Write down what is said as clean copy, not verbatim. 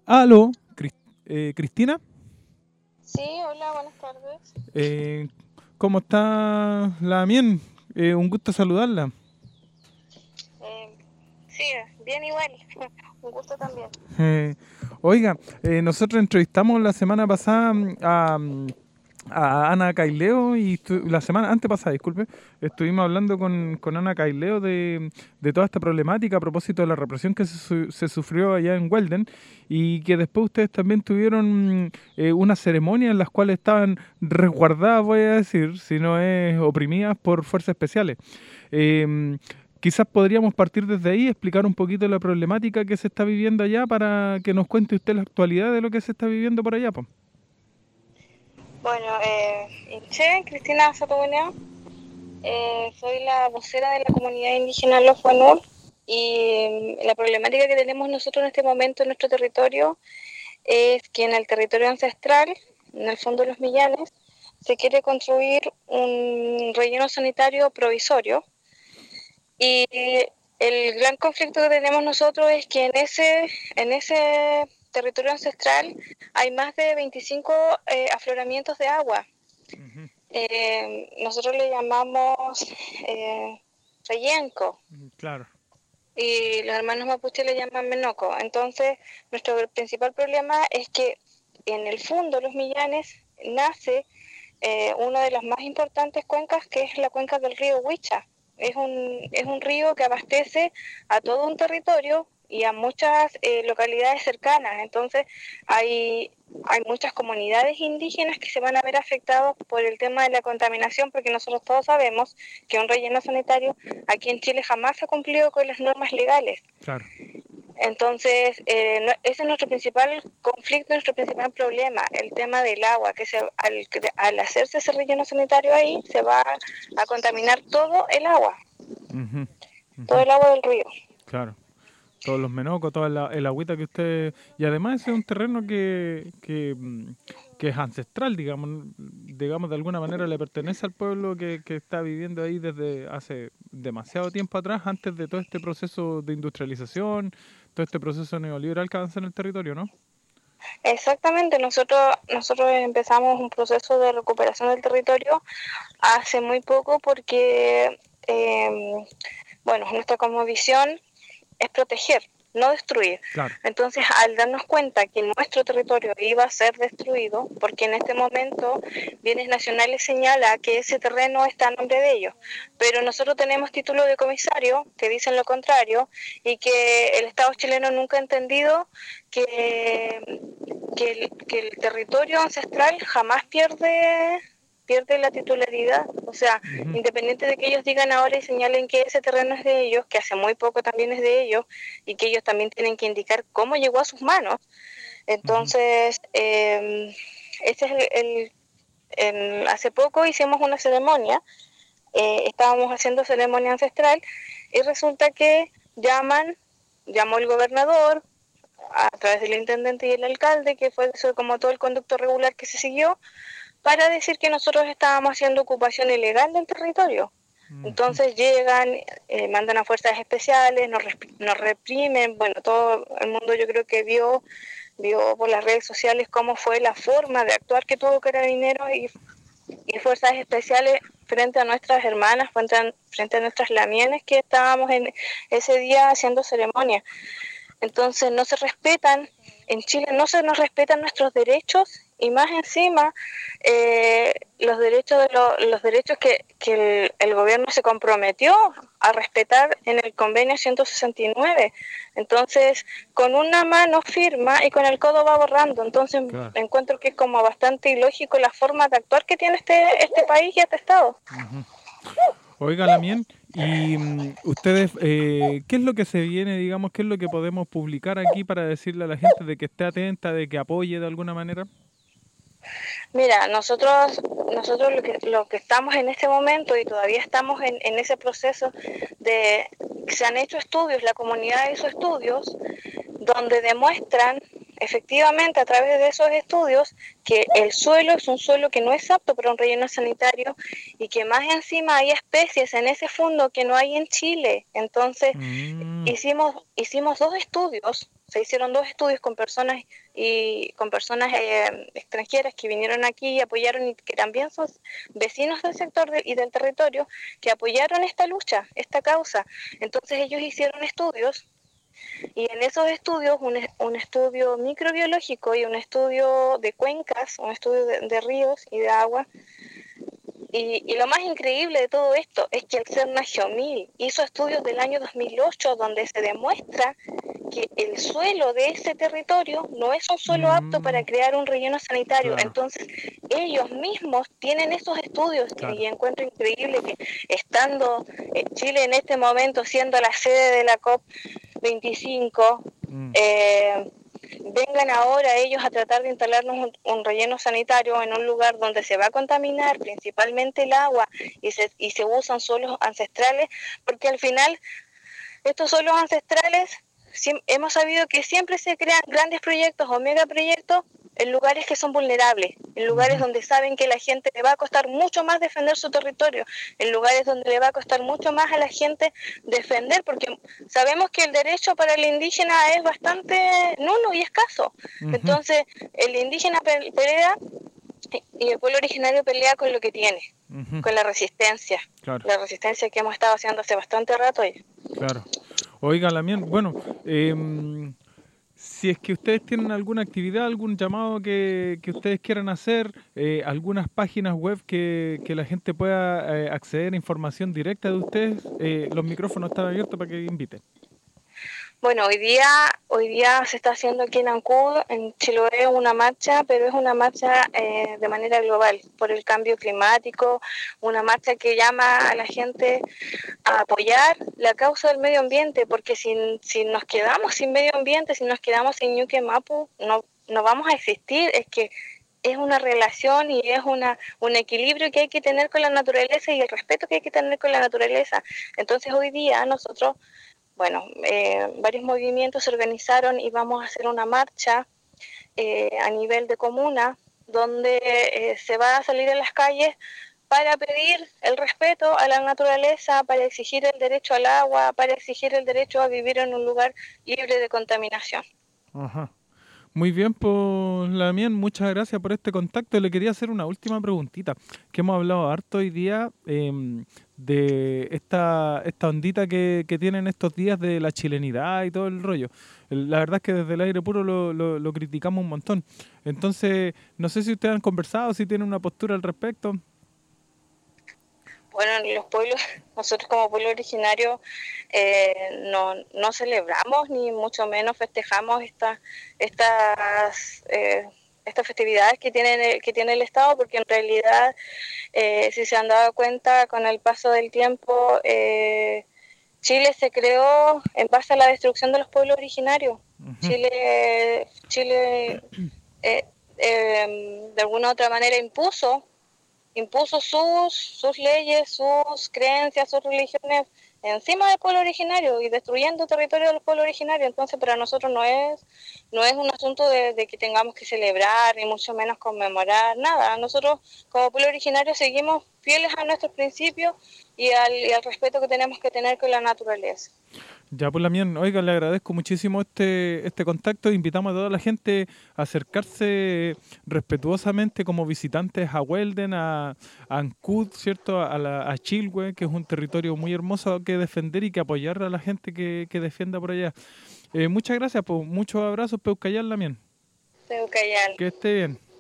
Aló, Cristina, Sí, hola, buenas tardes. eh, ¿cómo está la Mien? Un gusto saludarla. Eh, sí, bien igual. Un gusto también. Eh, Oiga, nosotros entrevistamos la semana pasada a Ana Caileo y la semana antepasada, disculpe, estuvimos hablando con Ana Caileo de toda esta problemática a propósito de la represión que se sufrió allá en Welden y que después ustedes también tuvieron una ceremonia en las cuales estaban resguardadas, voy a decir, si no es oprimidas por fuerzas especiales. Eh, Quizás podríamos partir desde ahí, explicar un poquito la problemática que se está viviendo allá para que nos cuente usted la actualidad de lo que se está viviendo por allá, po. Bueno, Inche, Cristina Saturnino, soy la vocera de la comunidad indígena Los Wanur y la problemática que tenemos nosotros en este momento en nuestro territorio es que en el territorio ancestral, en el fondo de los Millanes, se quiere construir un relleno sanitario provisorio y el gran conflicto que tenemos nosotros es que en ese territorio ancestral hay más de 25 afloramientos de agua. Ujú. Nosotros le llamamos rellenco Claro. y los hermanos mapuche le llaman menoco. Entonces, nuestro principal problema es que en el fondo los Millanes nace una de las más importantes cuencas, que es la cuenca del río Huicha. Es un río que abastece a todo un territorio y a muchas localidades cercanas. Entonces, hay muchas comunidades indígenas que se van a ver afectados por el tema de la contaminación, porque nosotros todos sabemos que un relleno sanitario aquí en Chile jamás ha cumplido con las normas legales. Claro. Entonces, ese es nuestro principal conflicto, nuestro principal problema, el tema del agua, que al hacerse ese relleno sanitario ahí, se va a contaminar Ujú, todo ujú. el agua del río. Claro. Todos los menocos, toda el agüita que usted... Y además ese es un terreno que es ancestral, digamos, de alguna manera le pertenece al pueblo que está viviendo ahí desde hace demasiado tiempo atrás, antes de todo este proceso de industrialización, todo este proceso neoliberal que avanza en el territorio, ¿no? Exactamente, nosotros empezamos un proceso de recuperación del territorio hace muy poco porque, bueno, nuestra cosmovisión es proteger, no destruir. Claro. Entonces, al darnos cuenta que nuestro territorio iba a ser destruido, porque en este momento Bienes Nacionales señala que ese terreno está a nombre de ellos, pero nosotros tenemos título de comisario que dicen lo contrario y que el Estado chileno nunca ha entendido que el territorio ancestral jamás pierde la titularidad, o sea, Ujú, independiente de que ellos digan ahora y señalen que ese terreno es de ellos, que hace muy poco también es de ellos, y que ellos también tienen que indicar cómo llegó a sus manos. ujú. Entonces, ese es hace poco hicimos una ceremonia, estábamos haciendo ceremonia ancestral, y resulta que llamó el gobernador, a través del intendente y el alcalde, que fue eso como todo el conducto regular que se siguió, para decir que nosotros estábamos haciendo ocupación ilegal del territorio. Ujú. Entonces llegan, mandan a fuerzas especiales, nos reprimen, bueno, todo el mundo yo creo que vio por las redes sociales cómo fue la forma de actuar que tuvo Carabineros y fuerzas especiales frente a nuestras hermanas, frente a nuestras lamienes que estábamos en ese día haciendo ceremonia. Entonces no se respetan, en Chile no se nos respetan nuestros derechos y más encima los derechos que el gobierno se comprometió a respetar en el convenio 169. Entonces, con una mano firma y con el codo va borrando. Entonces, Claro. encuentro que es como bastante ilógico la forma de actuar que tiene este país y este Estado. Ujú. Oiga, Lamien, y ustedes, ¿qué es lo que se viene, digamos, qué es lo que podemos publicar aquí para decirle a la gente de que esté atenta, de que apoye de alguna manera? Mira, nosotros lo que estamos en este momento y todavía estamos en ese proceso de se han hecho estudios, la comunidad hizo estudios donde demuestran efectivamente a través de esos estudios que el suelo es un suelo que no es apto para un relleno sanitario y que más encima hay especies en ese fondo que no hay en Chile. Entonces Mm, hicimos dos estudios se hicieron 2 estudios con personas extranjeras que vinieron aquí y apoyaron, y que también son vecinos del sector y del territorio, que apoyaron esta lucha, esta causa. Entonces ellos hicieron estudios, y en esos estudios, un estudio microbiológico y un estudio de cuencas, un estudio de ríos y de agua. Y lo más increíble de todo esto es que el CERNA Geomil hizo estudios del año 2008 donde se demuestra que el suelo de ese territorio no es un suelo apto para crear un relleno sanitario. Claro. Entonces, ellos mismos tienen esos estudios, Claro. y encuentro increíble que, estando Chile en este momento siendo la sede de la COP25, vengan ahora ellos a tratar de instalarnos un relleno sanitario en un lugar donde se va a contaminar principalmente el agua, y se usan suelos ancestrales, porque al final estos suelos ancestrales, hemos sabido que siempre se crean grandes proyectos o megaproyectos en lugares que son vulnerables, en lugares donde saben que a la gente le va a costar mucho más defender su territorio, en lugares donde le va a costar mucho más a la gente defender, porque sabemos que el derecho para el indígena es bastante nulo y escaso. Entonces, el indígena pelea y el pueblo originario pelea con lo que tiene, con la resistencia, la resistencia que hemos estado haciendo hace bastante rato ya. Claro. Oiga, Lamien, bueno, si es que ustedes tienen alguna actividad, algún llamado que ustedes quieran hacer, algunas páginas web que la gente pueda acceder a información directa de ustedes, los micrófonos están abiertos para que inviten. Bueno, hoy día se está haciendo aquí en Ancud, en Chiloé, una marcha, pero es una marcha de manera global por el cambio climático, una marcha que llama a la gente a apoyar la causa del medio ambiente, porque si nos quedamos sin medio ambiente, si nos quedamos sin Ñuque Mapu, no vamos a existir. Es que es una relación y es un equilibrio que hay que tener con la naturaleza y el respeto que hay que tener con la naturaleza. Entonces hoy día nosotros, varios movimientos se organizaron y vamos a hacer una marcha a nivel de comuna, donde se va a salir a las calles para pedir el respeto a la naturaleza, para exigir el derecho al agua, para exigir el derecho a vivir en un lugar libre de contaminación. Ajá. Muy bien, pues Lamien, muchas gracias por este contacto. Le quería hacer una última preguntita, que hemos hablado harto hoy día de esta ondita que tienen estos días de la chilenidad y todo el rollo. La verdad es que desde el aire puro lo criticamos un montón. Entonces, no sé si ustedes han conversado, si tienen una postura al respecto. Bueno, nosotros como pueblo originario no celebramos ni mucho menos festejamos estas festividades que tiene el Estado, porque en realidad, si se han dado cuenta, con el paso del tiempo, Chile se creó en base a la destrucción de los pueblos originarios. Chile de alguna u otra manera impuso sus leyes, sus creencias, sus religiones encima del pueblo originario y destruyendo territorio del pueblo originario. Entonces, para nosotros no es un asunto de que tengamos que celebrar, ni mucho menos conmemorar, nada. Nosotros, como pueblo originario, seguimos fieles a nuestros principios y al respeto que tenemos que tener con la naturaleza. Ya, pues Lamien, oiga, le agradezco muchísimo este contacto. Invitamos a toda la gente a acercarse respetuosamente como visitantes a Huelden, a Ancud, ¿cierto? A Chilhue, que es un territorio muy hermoso que defender y que apoyar a la gente que defienda por allá. Muchas gracias, pues muchos abrazos, Peucayal, Lamien. Peucayal. Que esté bien.